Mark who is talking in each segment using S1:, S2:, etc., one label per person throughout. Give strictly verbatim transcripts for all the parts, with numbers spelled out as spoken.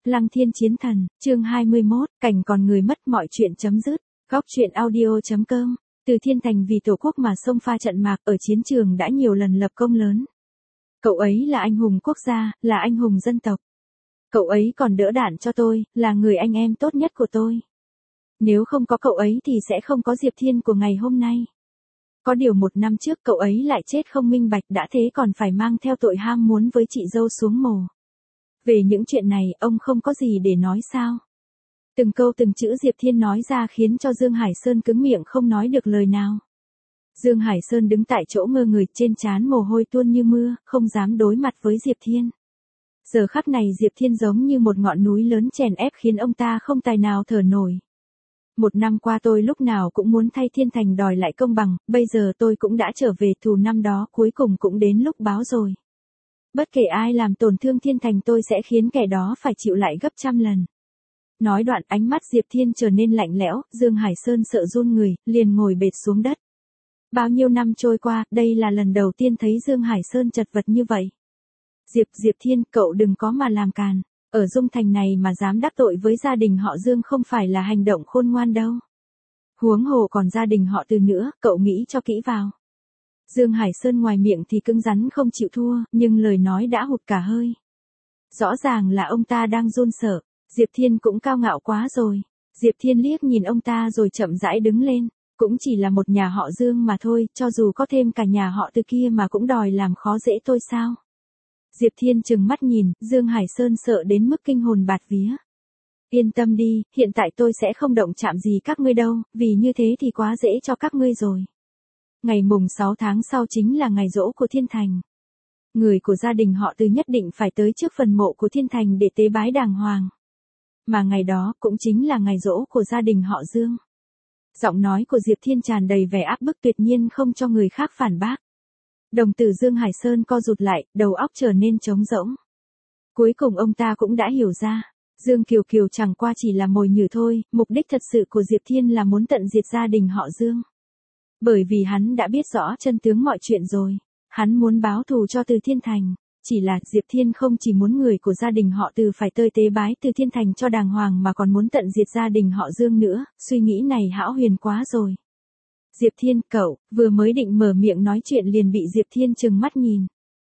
S1: Lăng Thiên Chiến Thần, chương hai mươi mốt, cảnh còn người mất mọi chuyện chấm dứt. Góc truyện audio chấm com. Từ Thiên Thành vì Tổ quốc mà xông pha trận mạc ở chiến trường đã nhiều lần lập công lớn. Cậu ấy là anh hùng quốc gia, là anh hùng dân tộc. Cậu ấy còn đỡ đạn cho tôi, là người anh em tốt nhất của tôi. Nếu không có cậu ấy thì sẽ không có Diệp Thiên của ngày hôm nay. Có điều một năm trước cậu ấy lại chết không minh bạch, đã thế còn phải mang theo tội ham muốn với chị dâu xuống mồ. Về những chuyện này ông không có gì để nói sao? Từng câu từng chữ Diệp Thiên nói ra khiến cho Dương Hải Sơn cứng miệng không nói được lời nào. Dương Hải Sơn đứng tại chỗ ngơ người, trên trán mồ hôi tuôn như mưa, không dám đối mặt với Diệp Thiên. Giờ khắc này Diệp Thiên giống như một ngọn núi lớn chèn ép khiến ông ta không tài nào thở nổi. Một năm qua tôi lúc nào cũng muốn thay Thiên Thành đòi lại công bằng, bây giờ tôi cũng đã trở về, thù năm đó cuối cùng cũng đến lúc báo rồi. Bất kể ai làm tổn thương Thiên Thành tôi sẽ khiến kẻ đó phải chịu lại gấp trăm lần. Nói đoạn ánh mắt Diệp Thiên trở nên lạnh lẽo, Dương Hải Sơn sợ run người, liền ngồi bệt xuống đất. Bao nhiêu năm trôi qua, đây là lần đầu tiên thấy Dương Hải Sơn chật vật như vậy. Diệp, Diệp Thiên, cậu đừng có mà làm càn. Ở Dung Thành này mà dám đắc tội với gia đình họ Dương không phải là hành động khôn ngoan đâu. Huống hồ còn gia đình họ Từ nữa, cậu nghĩ cho kỹ vào. Dương Hải Sơn ngoài miệng thì cứng rắn không chịu thua, nhưng lời nói đã hụt cả hơi. Rõ ràng là ông ta đang run sợ. Diệp Thiên cũng cao ngạo quá rồi. Diệp Thiên liếc nhìn ông ta rồi chậm rãi đứng lên. Cũng chỉ là một nhà họ Dương mà thôi, cho dù có thêm cả nhà họ Từ kia mà cũng đòi làm khó dễ tôi sao? Diệp Thiên trừng mắt nhìn, Dương Hải Sơn sợ đến mức kinh hồn bạt vía. Yên tâm đi, hiện tại tôi sẽ không động chạm gì các ngươi đâu, vì như thế thì quá dễ cho các ngươi rồi. Ngày mùng sáu tháng sau chính là ngày giỗ của Thiên Thành. Người của gia đình họ Từ nhất định phải tới trước phần mộ của Thiên Thành để tế bái đàng hoàng. Mà ngày đó cũng chính là ngày giỗ của gia đình họ Dương. Giọng nói của Diệp Thiên tràn đầy vẻ áp bức tuyệt nhiên không cho người khác phản bác. Đồng tử Dương Hải Sơn co rụt lại, đầu óc trở nên trống rỗng. Cuối cùng ông ta cũng đã hiểu ra, Dương Kiều Kiều chẳng qua chỉ là mồi nhử thôi, mục đích thật sự của Diệp Thiên là muốn tận diệt gia đình họ Dương. Bởi vì hắn đã biết rõ chân tướng mọi chuyện rồi, hắn muốn báo thù cho Từ Thiên Thành, chỉ là Diệp Thiên không chỉ muốn người của gia đình họ Từ phải tới tế bái Từ Thiên Thành cho đàng hoàng mà còn muốn tận diệt gia đình họ Dương nữa, suy nghĩ này hão huyền quá rồi. Diệp Thiên, cậu, vừa mới định mở miệng nói chuyện liền bị Diệp Thiên trừng mắt nhìn.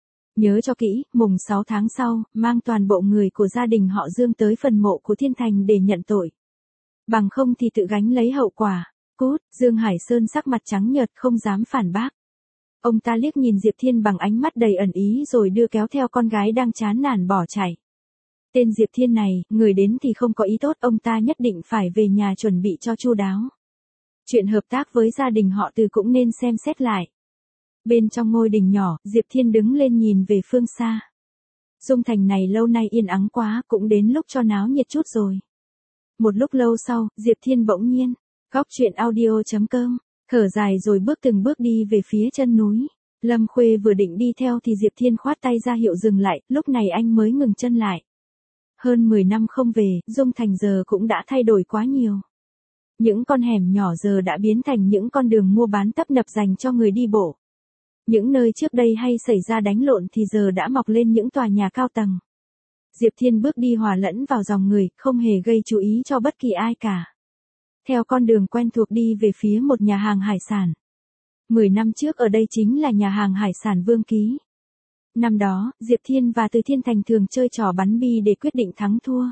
S1: Nhớ cho kỹ, mùng sáu tháng sau, mang toàn bộ người của gia đình họ Dương tới phần mộ của Thiên Thành để nhận tội. Bằng không thì tự gánh lấy hậu quả. Cút, Dương Hải Sơn sắc mặt trắng nhợt không dám phản bác. Ông ta liếc nhìn Diệp Thiên bằng ánh mắt đầy ẩn ý rồi đưa kéo theo con gái đang chán nản bỏ chạy. Tên Diệp Thiên này, người đến thì không có ý tốt, ông ta nhất định phải về nhà chuẩn bị cho chu đáo. Chuyện hợp tác với gia đình họ Từ cũng nên xem xét lại. Bên trong ngôi đình nhỏ, Diệp Thiên đứng lên nhìn về phương xa. Dung Thành này lâu nay yên ắng quá, cũng đến lúc cho náo nhiệt chút rồi. Một lúc lâu sau, Diệp Thiên bỗng nhiên, góc truyện audio chấm com, thở dài rồi bước từng bước đi về phía chân núi. Lâm Khuê vừa định đi theo thì Diệp Thiên khoát tay ra hiệu dừng lại, lúc này anh mới ngừng chân lại. Hơn mười năm không về, Dung Thành giờ cũng đã thay đổi quá nhiều. Những con hẻm nhỏ giờ đã biến thành những con đường mua bán tấp nập dành cho người đi bộ. Những nơi trước đây hay xảy ra đánh lộn thì giờ đã mọc lên những tòa nhà cao tầng. Diệp Thiên bước đi hòa lẫn vào dòng người, không hề gây chú ý cho bất kỳ ai cả. Theo con đường quen thuộc đi về phía một nhà hàng hải sản. Mười năm trước ở đây chính là nhà hàng hải sản Vương Ký. Năm đó, Diệp Thiên và Từ Thiên Thành thường chơi trò bắn bi để quyết định thắng thua.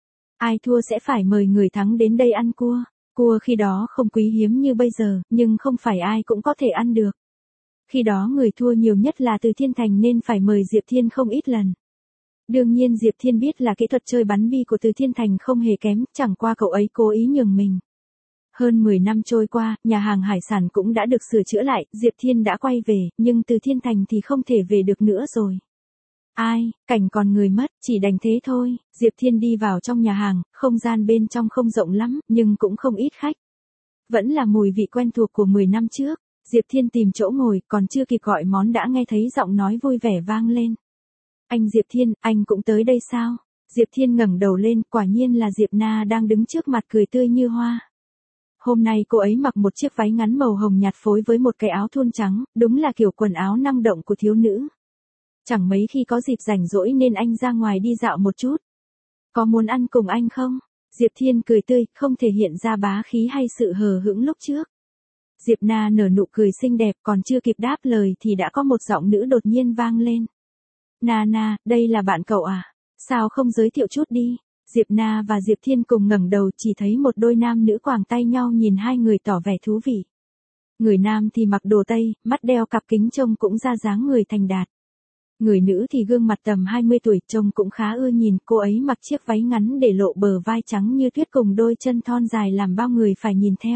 S1: Ai thua sẽ phải mời người thắng đến đây ăn cua. Cua khi đó không quý hiếm như bây giờ, nhưng không phải ai cũng có thể ăn được. Khi đó người thua nhiều nhất là Từ Thiên Thành nên phải mời Diệp Thiên không ít lần. Đương nhiên Diệp Thiên biết là kỹ thuật chơi bắn bi của Từ Thiên Thành không hề kém, chẳng qua cậu ấy cố ý nhường mình. Hơn mười năm trôi qua, nhà hàng hải sản cũng đã được sửa chữa lại, Diệp Thiên đã quay về, nhưng Từ Thiên Thành thì không thể về được nữa rồi. Ai, cảnh còn người mất, chỉ đành thế thôi. Diệp Thiên đi vào trong nhà hàng, không gian bên trong không rộng lắm, nhưng cũng không ít khách. Vẫn là mùi vị quen thuộc của mười năm trước. Diệp Thiên tìm chỗ ngồi, còn chưa kịp gọi món đã nghe thấy giọng nói vui vẻ vang lên. Anh Diệp Thiên, anh cũng tới đây sao? Diệp Thiên ngẩng đầu lên, quả nhiên là Diệp Na đang đứng trước mặt cười tươi như hoa. Hôm nay cô ấy mặc một chiếc váy ngắn màu hồng nhạt phối với một cái áo thun trắng, đúng là kiểu quần áo năng động của thiếu nữ. Chẳng mấy khi có dịp rảnh rỗi nên anh ra ngoài đi dạo một chút. Có muốn ăn cùng anh không? Diệp Thiên cười tươi, không thể hiện ra bá khí hay sự hờ hững lúc trước. Diệp Na nở nụ cười xinh đẹp, còn chưa kịp đáp lời thì đã có một giọng nữ đột nhiên vang lên. Na Na, đây là bạn cậu à? Sao không giới thiệu chút đi? Diệp Na và Diệp Thiên cùng ngẩng đầu, chỉ thấy một đôi nam nữ quàng tay nhau nhìn hai người tỏ vẻ thú vị. Người nam thì mặc đồ Tây, mắt đeo cặp kính trông cũng ra dáng người thành đạt. Người nữ thì gương mặt tầm hai mươi tuổi, trông cũng khá ưa nhìn, cô ấy mặc chiếc váy ngắn để lộ bờ vai trắng như tuyết cùng đôi chân thon dài làm bao người phải nhìn theo.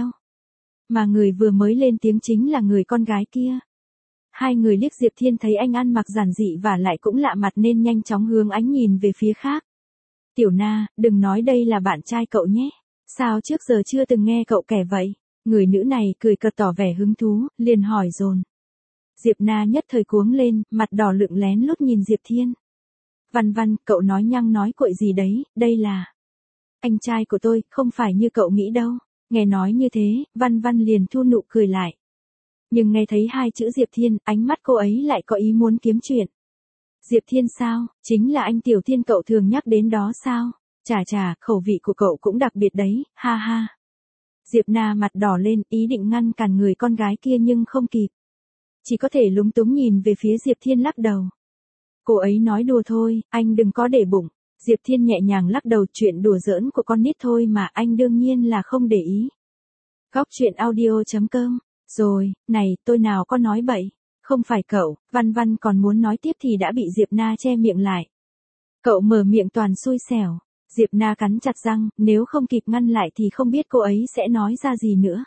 S1: Mà người vừa mới lên tiếng chính là người con gái kia. Hai người liếc Diệp Thiên thấy anh ăn mặc giản dị và lại cũng lạ mặt nên nhanh chóng hướng ánh nhìn về phía khác. Tiểu Na, đừng nói đây là bạn trai cậu nhé. Sao trước giờ chưa từng nghe cậu kể vậy? Người nữ này cười cợt tỏ vẻ hứng thú, liền hỏi dồn. Diệp Na nhất thời cuống lên, mặt đỏ lựng lén lút nhìn Diệp Thiên. Văn Văn, cậu nói nhăng nói cuội gì đấy, đây là... Anh trai của tôi, không phải như cậu nghĩ đâu. Nghe nói như thế, Văn Văn liền thu nụ cười lại. Nhưng nghe thấy hai chữ Diệp Thiên, ánh mắt cô ấy lại có ý muốn kiếm chuyện. Diệp Thiên sao, chính là anh Tiểu Thiên cậu thường nhắc đến đó sao? Chà chà, khẩu vị của cậu cũng đặc biệt đấy, ha ha. Diệp Na mặt đỏ lên, ý định ngăn cản người con gái kia nhưng không kịp. Chỉ có thể lúng túng nhìn về phía Diệp Thiên lắc đầu. Cô ấy nói đùa thôi, anh đừng có để bụng. Diệp Thiên nhẹ nhàng lắc đầu, chuyện đùa giỡn của con nít thôi mà, anh đương nhiên là không để ý. Góc truyện audio chấm com. Rồi, này, tôi nào có nói bậy. Không phải cậu, Văn Văn còn muốn nói tiếp thì đã bị Diệp Na che miệng lại. Cậu mở miệng toàn xui xẻo. Diệp Na cắn chặt răng, nếu không kịp ngăn lại thì không biết cô ấy sẽ nói ra gì nữa.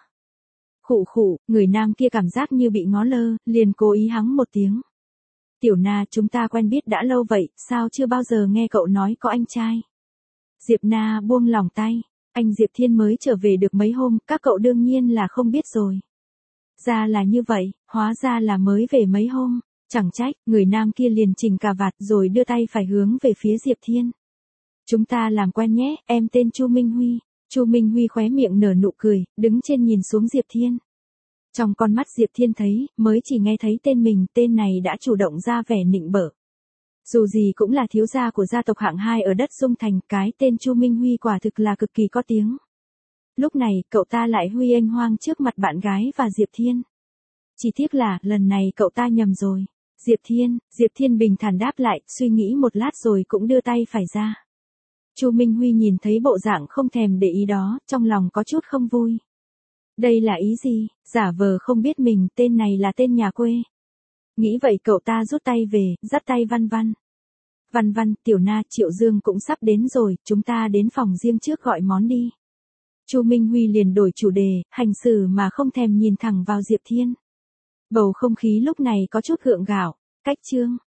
S1: Khụ khụ, người nam kia cảm giác như bị ngó lơ, liền cố ý hắng một tiếng. Tiểu Na, chúng ta quen biết đã lâu vậy, sao chưa bao giờ nghe cậu nói có anh trai? Diệp Na buông lỏng tay. Anh Diệp Thiên mới trở về được mấy hôm, các cậu đương nhiên là không biết rồi. Ra là như vậy, hóa ra là mới về mấy hôm. Chẳng trách, người nam kia liền chỉnh cà vạt rồi đưa tay phải hướng về phía Diệp Thiên. Chúng ta làm quen nhé, em tên Chu Minh Huy. Chu Minh Huy khóe miệng nở nụ cười, đứng trên nhìn xuống Diệp Thiên. Trong con mắt Diệp Thiên thấy, mới chỉ nghe thấy tên mình, tên này đã chủ động ra vẻ nịnh bợ. Dù gì cũng là thiếu gia của gia tộc hạng hai ở đất Dung Thành, cái tên Chu Minh Huy quả thực là cực kỳ có tiếng. Lúc này, cậu ta lại huy anh hoang trước mặt bạn gái và Diệp Thiên. Chỉ tiếc là, lần này cậu ta nhầm rồi. Diệp Thiên, Diệp Thiên bình thản đáp lại, suy nghĩ một lát rồi cũng đưa tay phải ra. Chu Minh Huy nhìn thấy bộ dạng không thèm để ý đó, trong lòng có chút không vui. Đây là ý gì, giả vờ không biết mình, tên này là tên nhà quê. Nghĩ vậy cậu ta rút tay về, dắt tay Văn Văn. Văn Văn, Tiểu Na, Triệu Dương cũng sắp đến rồi, chúng ta đến phòng riêng trước gọi món đi. Chu Minh Huy liền đổi chủ đề, hành xử mà không thèm nhìn thẳng vào Diệp Thiên. Bầu không khí lúc này có chút gượng gạo, cách chương.